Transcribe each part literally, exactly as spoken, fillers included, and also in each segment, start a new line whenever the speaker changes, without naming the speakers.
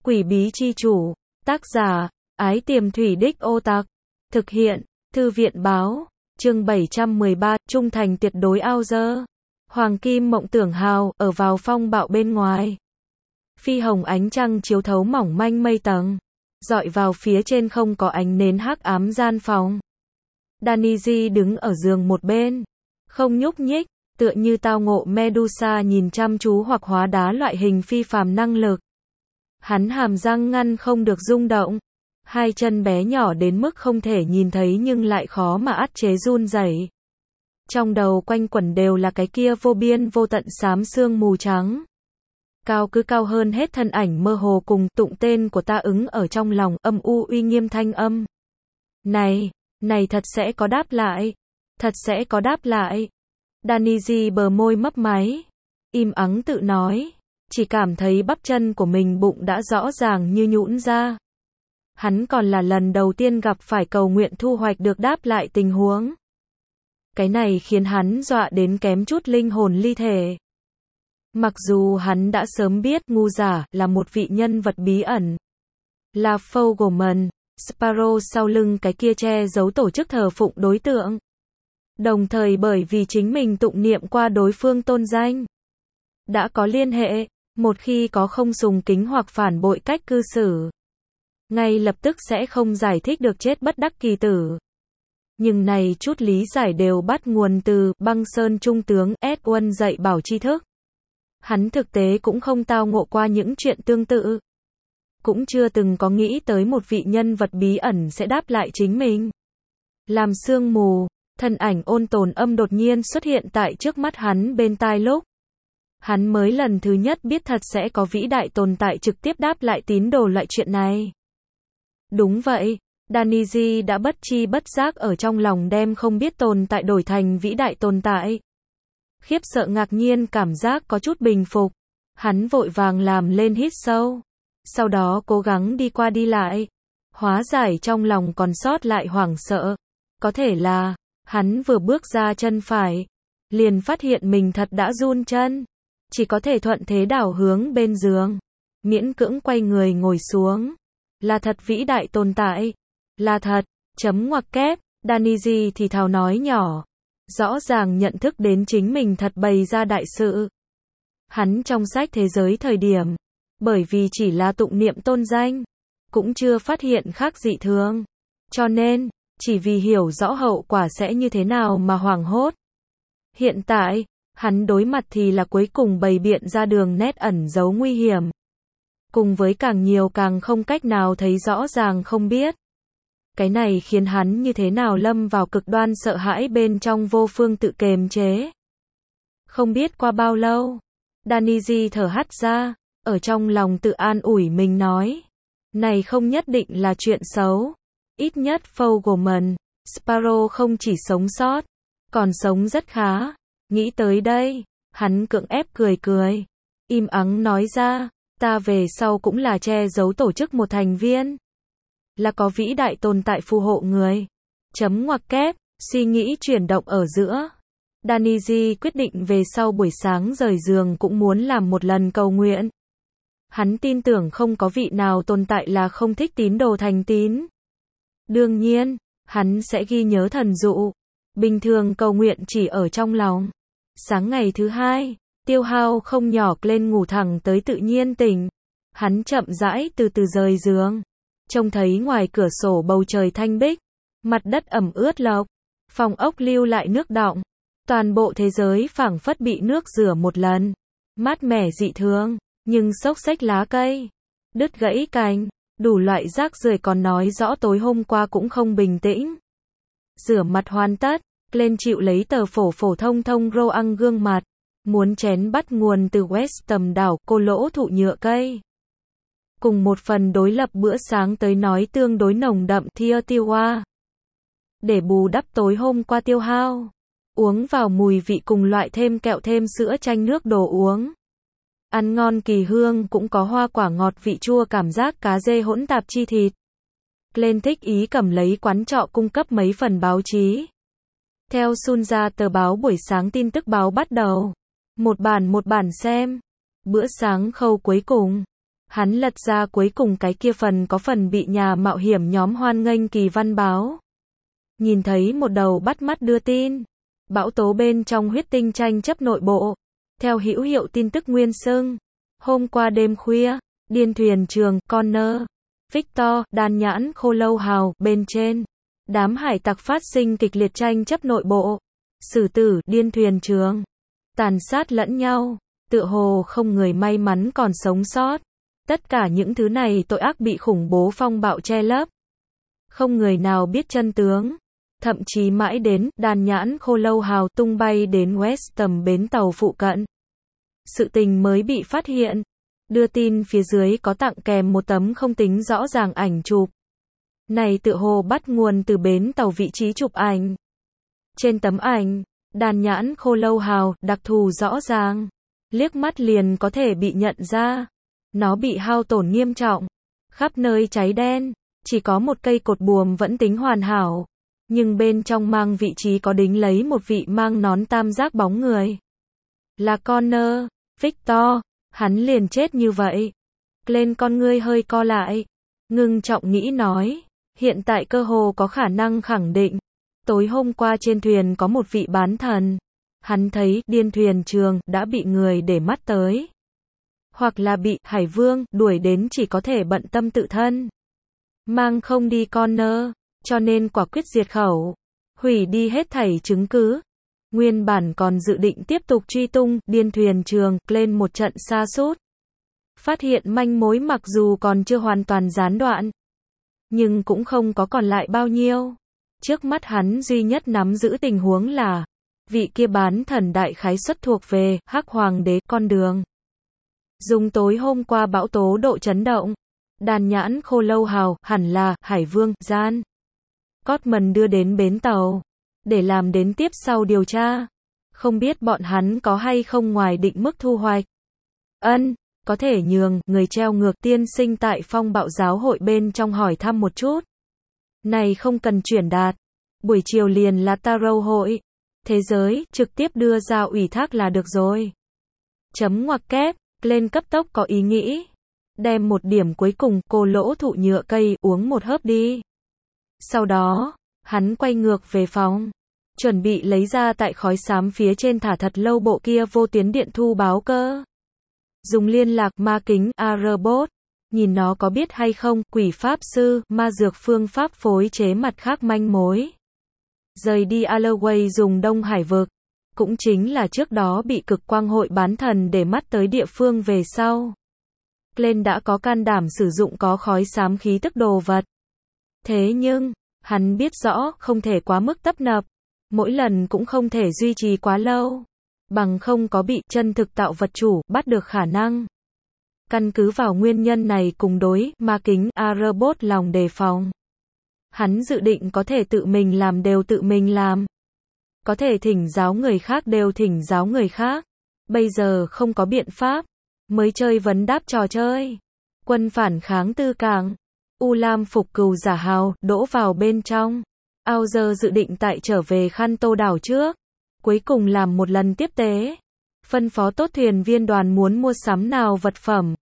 Quỷ bí chi chủ. Tác giả, Ái Tiềm Thủy Đích Ô Tặc. Thực hiện, Thư viện báo. Chương bảy trăm mười ba, trung thành tuyệt đối ao dơ. Hoàng kim mộng tưởng hào, ở vào phong bạo bên ngoài. Phi hồng ánh trăng chiếu thấu mỏng manh mây tầng. Dọi vào phía trên không có ánh nến hắc ám gian phòng. Daniji đứng ở giường một bên. Không nhúc nhích, tựa như tao ngộ Medusa nhìn chăm chú hoặc hóa đá loại hình phi phàm năng lực. Hắn hàm răng ngăn không được rung động. Hai chân bé nhỏ đến mức không thể nhìn thấy nhưng lại khó mà át chế run rẩy. Trong đầu quanh quẩn đều là cái kia vô biên vô tận xám sương mù trắng. Cao cứ cao hơn hết thân ảnh mơ hồ cùng tụng tên của ta ứng ở trong lòng, âm u uy nghiêm thanh âm. Này, này thật sẽ có đáp lại. Thật sẽ có đáp lại. Daniji bờ môi mấp máy. Im ắng tự nói. Chỉ cảm thấy bắp chân của mình bụng đã rõ ràng như nhũn ra. Hắn còn là lần đầu tiên gặp phải cầu nguyện thu hoạch được đáp lại tình huống. Cái này khiến hắn dọa đến kém chút linh hồn ly thể. Mặc dù hắn đã sớm biết ngu giả là một vị nhân vật bí ẩn. Là Fogelman, Sparrow sau lưng cái kia che giấu tổ chức thờ phụng đối tượng. Đồng thời bởi vì chính mình tụng niệm qua đối phương tôn danh. Đã có liên hệ, một khi có không sùng kính hoặc phản bội cách cư xử. Ngay lập tức sẽ không giải thích được chết bất đắc kỳ tử. Nhưng này chút lý giải đều bắt nguồn từ băng sơn trung tướng Edwin dạy bảo tri thức. Hắn thực tế cũng không tao ngộ qua những chuyện tương tự. Cũng chưa từng có nghĩ tới một vị nhân vật bí ẩn sẽ đáp lại chính mình. Làm sương mù, thân ảnh ôn tồn âm đột nhiên xuất hiện tại trước mắt hắn bên tai lúc. Hắn mới lần thứ nhất biết thật sẽ có vĩ đại tồn tại trực tiếp đáp lại tín đồ loại chuyện này. Đúng vậy, Daniji đã bất chi bất giác ở trong lòng đem không biết tồn tại đổi thành vĩ đại tồn tại. Khiếp sợ ngạc nhiên cảm giác có chút bình phục. Hắn vội vàng làm lên hít sâu. Sau đó cố gắng đi qua đi lại. Hóa giải trong lòng còn sót lại hoảng sợ. Có thể là, hắn vừa bước ra chân phải. Liền phát hiện mình thật đã run chân. Chỉ có thể thuận thế đảo hướng bên giường. Miễn cưỡng quay người ngồi xuống. Là thật vĩ đại tồn tại. Là thật, chấm ngoặc kép, Daniji thì thào nói nhỏ. Rõ ràng nhận thức đến chính mình thật bày ra đại sự. Hắn trong sách thế giới thời điểm. Bởi vì chỉ là tụng niệm tôn danh. Cũng chưa phát hiện khác dị thường. Cho nên, chỉ vì hiểu rõ hậu quả sẽ như thế nào mà hoảng hốt. Hiện tại, hắn đối mặt thì là cuối cùng bày biện ra đường nét ẩn giấu nguy hiểm. Cùng với càng nhiều càng không cách nào thấy rõ ràng không biết. Cái này khiến hắn như thế nào lâm vào cực đoan sợ hãi bên trong vô phương tự kềm chế. Không biết qua bao lâu, Daniji thở hắt ra, ở trong lòng tự an ủi mình nói. Này không nhất định là chuyện xấu. Ít nhất Fogelman, Sparrow không chỉ sống sót, còn sống rất khá. Nghĩ tới đây, hắn cưỡng ép cười cười. Im ắng nói ra, ta về sau cũng là che giấu tổ chức một thành viên. Là có vĩ đại tồn tại phù hộ người. Chấm ngoặc kép, suy nghĩ chuyển động ở giữa. Daniji quyết định về sau buổi sáng rời giường cũng muốn làm một lần cầu nguyện. Hắn tin tưởng không có vị nào tồn tại là không thích tín đồ thành tín. Đương nhiên, hắn sẽ ghi nhớ thần dụ. Bình thường cầu nguyện chỉ ở trong lòng. Sáng ngày thứ hai, tiêu hao không nhỏ lên ngủ thẳng tới tự nhiên tỉnh. Hắn chậm rãi từ từ rời giường. Trông thấy ngoài cửa sổ bầu trời thanh bích. Mặt đất ẩm ướt lộc. Phòng ốc lưu lại nước đọng. Toàn bộ thế giới phảng phất bị nước rửa một lần. Mát mẻ dị thường. Nhưng xốc xếch lá cây. Đứt gãy cành. Đủ loại rác rưởi còn nói rõ tối hôm qua cũng không bình tĩnh. Rửa mặt hoàn tất. Lên chịu lấy tờ phổ phổ thông thông rô ăn gương mặt. Muốn chén bắt nguồn từ West tầm đảo cô lỗ thụ nhựa cây. Cùng một phần đối lập bữa sáng tới nói tương đối nồng đậm thia tiêu hoa. Để bù đắp tối hôm qua tiêu hao. Uống vào mùi vị cùng loại thêm kẹo thêm sữa chanh nước đồ uống. Ăn ngon kỳ hương cũng có hoa quả ngọt vị chua cảm giác cá dê hỗn tạp chi thịt. Lên thích ý cầm lấy quán trọ cung cấp mấy phần báo chí. Theo Sun ra tờ báo buổi sáng tin tức báo bắt đầu. Một bản một bản xem. Bữa sáng khâu cuối cùng. Hắn lật ra cuối cùng cái kia phần có phần bị nhà mạo hiểm nhóm hoan nghênh kỳ văn báo. Nhìn thấy một đầu bắt mắt đưa tin. Bão tố bên trong huyết tinh tranh chấp nội bộ. Theo hữu hiệu tin tức nguyên xưng. Hôm qua đêm khuya, điên thuyền trường, Connor, Victor, đan nhãn, khô lâu hào, bên trên. Đám hải tặc phát sinh kịch liệt tranh chấp nội bộ. Sử tử, điên thuyền trường. Tàn sát lẫn nhau. Tựa hồ không người may mắn còn sống sót. Tất cả những thứ này tội ác bị khủng bố phong bạo che lấp. Không người nào biết chân tướng. Thậm chí mãi đến, đàn nhãn khô lâu hào tung bay đến West tầm bến tàu phụ cận. Sự tình mới bị phát hiện. Đưa tin phía dưới có tặng kèm một tấm không tính rõ ràng ảnh chụp. Này tựa hồ bắt nguồn từ bến tàu vị trí chụp ảnh. Trên tấm ảnh, đàn nhãn khô lâu hào, đặc thù rõ ràng. Liếc mắt liền có thể bị nhận ra. Nó bị hao tổn nghiêm trọng. Khắp nơi cháy đen. Chỉ có một cây cột buồm vẫn tính hoàn hảo. Nhưng bên trong mang vị trí có đính lấy một vị mang nón tam giác bóng người. Là Connor, Victor. Hắn liền chết như vậy. Lên con ngươi hơi co lại. Ngưng trọng nghĩ nói. Hiện tại cơ hồ có khả năng khẳng định. Tối hôm qua trên thuyền có một vị bán thần. Hắn thấy điên thuyền trường đã bị người để mắt tới. Hoặc là bị Hải Vương đuổi đến chỉ có thể bận tâm tự thân. Mang không đi Connor. Cho nên quả quyết diệt khẩu. Hủy đi hết thảy chứng cứ. Nguyên bản còn dự định tiếp tục truy tung điên thuyền trường lên một trận sa sút. Phát hiện manh mối mặc dù còn chưa hoàn toàn gián đoạn. Nhưng cũng không có còn lại bao nhiêu. Trước mắt hắn duy nhất nắm giữ tình huống là vị kia bán thần đại khái xuất thuộc về Hắc Hoàng đế con đường. Dùng tối hôm qua bão tố độ chấn động. Đàn nhãn khô lâu hào hẳn là Hải Vương gian. Cotman đưa đến bến tàu. Để làm đến tiếp sau điều tra. Không biết bọn hắn có hay không ngoài định mức thu hoạch. Ân, có thể nhường người treo ngược tiên sinh tại phong bạo giáo hội bên trong hỏi thăm một chút. Này không cần chuyển đạt. Buổi chiều liền là Tarot hội. Thế giới, trực tiếp đưa ra ủy thác là được rồi. Chấm ngoặc kép, lên cấp tốc có ý nghĩ. Đem một điểm cuối cùng, cô lỗ thụ nhựa cây, uống một hớp đi. Sau đó, hắn quay ngược về phòng. Chuẩn bị lấy ra tại khói xám phía trên thả thật lâu bộ kia vô tuyến điện thu báo cơ. Dùng liên lạc ma kính, A-robot. Nhìn nó có biết hay không, quỷ pháp sư, ma dược phương pháp phối chế mặt khác manh mối. Rời đi Alloway dùng Đông Hải vực. Cũng chính là trước đó bị cực quang hội bán thần để mắt tới địa phương về sau. Glenn đã có can đảm sử dụng có khói xám khí tức đồ vật. Thế nhưng, hắn biết rõ không thể quá mức tấp nập. Mỗi lần cũng không thể duy trì quá lâu. Bằng không có bị chân thực tạo vật chủ bắt được khả năng. Căn cứ vào nguyên nhân này cùng đối ma kính A-robot lòng đề phòng. Hắn dự định có thể tự mình làm đều tự mình làm. Có thể thỉnh giáo người khác đều thỉnh giáo người khác. Bây giờ không có biện pháp. Mới chơi vấn đáp trò chơi. Quân phản kháng tư cảng. U Lam phục cừu giả hào, đỗ vào bên trong. Ao giờ dự định tại trở về Khăn Tô đảo trước. Cuối cùng làm một lần tiếp tế. Phân phó tốt thuyền viên đoàn muốn mua sắm nào vật phẩm.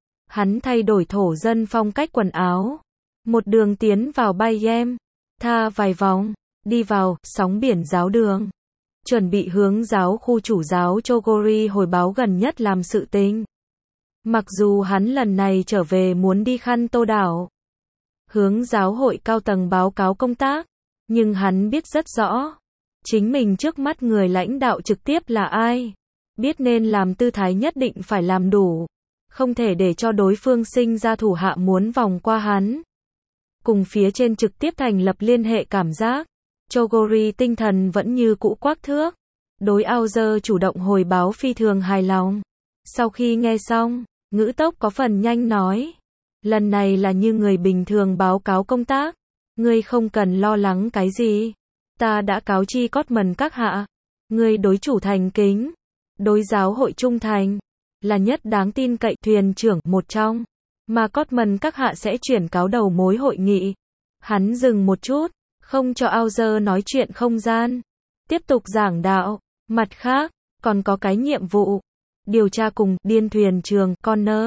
Hắn thay đổi thổ dân phong cách quần áo. Một đường tiến vào Bayem. Tha vài vòng. Đi vào, sóng biển giáo đường. Chuẩn bị hướng giáo khu chủ giáo Chogori hồi báo gần nhất làm sự tình. Mặc dù hắn lần này trở về muốn đi Khăn Tô đảo. Hướng giáo hội cao tầng báo cáo công tác. Nhưng hắn biết rất rõ. Chính mình trước mắt người lãnh đạo trực tiếp là ai. Biết nên làm tư thái nhất định phải làm đủ. Không thể để cho đối phương sinh ra thủ hạ muốn vòng qua hắn. Cùng phía trên trực tiếp thành lập liên hệ cảm giác. Chogori tinh thần vẫn như cũ quắc thước. Đối Aozer chủ động hồi báo phi thường hài lòng. Sau khi nghe xong, ngữ tốc có phần nhanh nói. Lần này là như người bình thường báo cáo công tác. Ngươi không cần lo lắng cái gì. Ta đã cáo chi Cotman các hạ. Ngươi đối chủ thành kính. Đối giáo hội trung thành. Là nhất đáng tin cậy thuyền trưởng một trong. Mà Cotman các hạ sẽ chuyển cáo đầu mối hội nghị. Hắn dừng một chút. Không cho Aozer nói chuyện không gian. Tiếp tục giảng đạo. Mặt khác, còn có cái nhiệm vụ. Điều tra cùng điên thuyền trường Connor.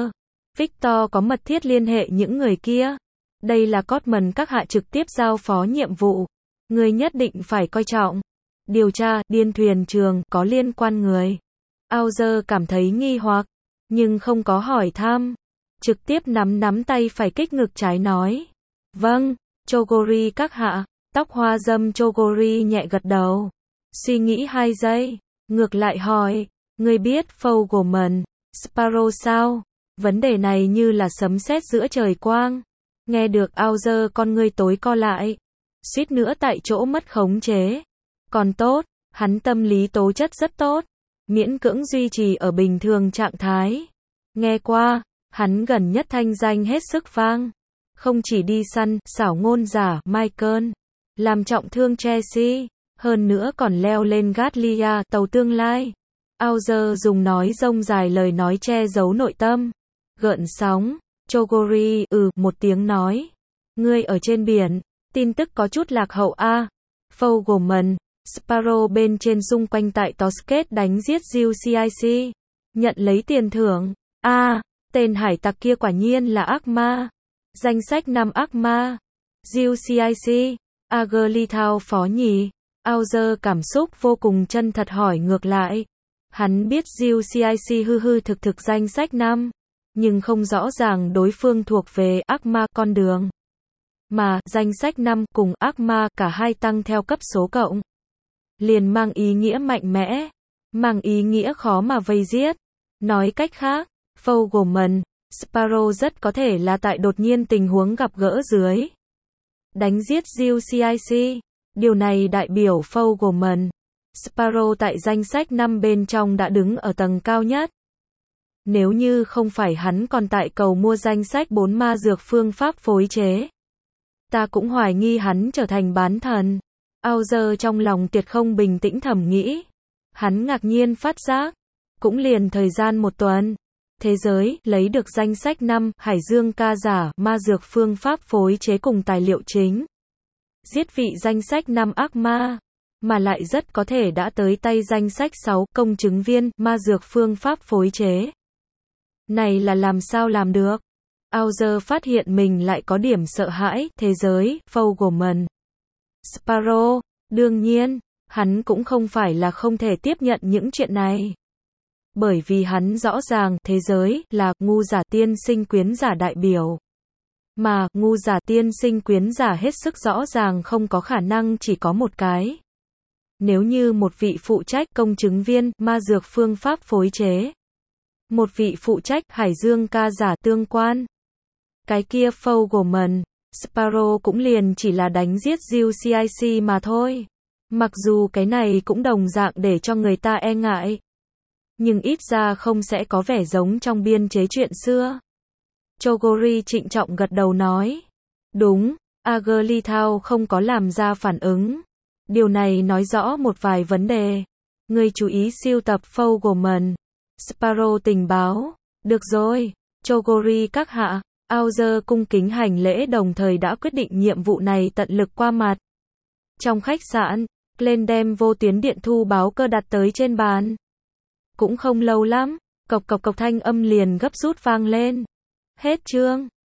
Victor có mật thiết liên hệ những người kia. Đây là Cotman các hạ trực tiếp giao phó nhiệm vụ. Người nhất định phải coi trọng. Điều tra, điên thuyền trường, có liên quan người. Auger cảm thấy nghi hoặc, nhưng không có hỏi thăm. Trực tiếp nắm nắm tay phải kích ngực trái nói. Vâng, Chogori các hạ. Tóc hoa dâm Chogori nhẹ gật đầu. Suy nghĩ hai giây. Ngược lại hỏi. Người biết Fogelman, Sparrow sao? Vấn đề này như là sấm sét giữa trời quang. Nghe được Auger con ngươi tối co lại. Suýt nữa tại chỗ mất khống chế. Còn tốt, hắn tâm lý tố chất rất tốt. Miễn cưỡng duy trì ở bình thường trạng thái. Nghe qua, hắn gần nhất thanh danh hết sức vang. Không chỉ đi săn, xảo ngôn giả, Michael. Làm trọng thương Chelsea. Hơn nữa còn leo lên Gatlia, tàu tương lai. Auger dùng nói rông dài lời nói che giấu nội tâm. Gợn sóng. Chogori, ừ, một tiếng nói. Ngươi ở trên biển. Tin tức có chút lạc hậu a. À. Fogelman, Sparrow bên trên xung quanh tại Tosket đánh giết Jill xê i xê. Nhận lấy tiền thưởng. A, à, tên hải tặc kia quả nhiên là ác ma. Danh sách năm ác ma. Jill xê i xê. Agerlithau phó nhì. Auger cảm xúc vô cùng chân thật hỏi ngược lại. Hắn biết Jill xê i xê hư hư thực thực danh sách năm. Nhưng không rõ ràng đối phương thuộc về ác ma con đường. Mà, danh sách năm cùng ác ma cả hai tăng theo cấp số cộng. Liền mang ý nghĩa mạnh mẽ. Mang ý nghĩa khó mà vây giết. Nói cách khác, Fogelman, Sparrow rất có thể là tại đột nhiên tình huống gặp gỡ dưới. Đánh giết Jill xê i xê. Điều này đại biểu Fogelman, Sparrow tại danh sách năm bên trong đã đứng ở tầng cao nhất. Nếu như không phải hắn còn tại cầu mua danh sách bốn ma dược phương pháp phối chế. Ta cũng hoài nghi hắn trở thành bán thần. Auger trong lòng tuyệt không bình tĩnh thầm nghĩ. Hắn ngạc nhiên phát giác. Cũng liền thời gian một tuần. Thế giới lấy được danh sách năm Hải Dương ca giả ma dược phương pháp phối chế cùng tài liệu chính. Giết vị danh sách năm ác ma. Mà lại rất có thể đã tới tay danh sách sáu công chứng viên ma dược phương pháp phối chế. Này là làm sao làm được? Auger phát hiện mình lại có điểm sợ hãi, thế giới, Fogelman. Sparrow, đương nhiên, hắn cũng không phải là không thể tiếp nhận những chuyện này. Bởi vì hắn rõ ràng, thế giới, là, ngu giả tiên sinh quyến giả đại biểu. Mà, ngu giả tiên sinh quyến giả hết sức rõ ràng không có khả năng chỉ có một cái. Nếu như một vị phụ trách công chứng viên, ma dược phương pháp phối chế. Một vị phụ trách Hải Dương ca giả tương quan. Cái kia Fogelman, Sparrow cũng liền chỉ là đánh giết Jill xê i xê mà thôi. Mặc dù cái này cũng đồng dạng để cho người ta e ngại. Nhưng ít ra không sẽ có vẻ giống trong biên chế chuyện xưa. Chogori trịnh trọng gật đầu nói. Đúng, Agerlithau không có làm ra phản ứng. Điều này nói rõ một vài vấn đề. Người chú ý siêu tập Fogelman, Sparrow tình báo. Được rồi, Chogori các hạ. Auger cung kính hành lễ đồng thời đã quyết định nhiệm vụ này tận lực qua mặt. Trong khách sạn, Glenn đem vô tuyến điện thu báo cơ đặt tới trên bàn. Cũng không lâu lắm, cộc cộc cộc thanh âm liền gấp rút vang lên. Hết chương.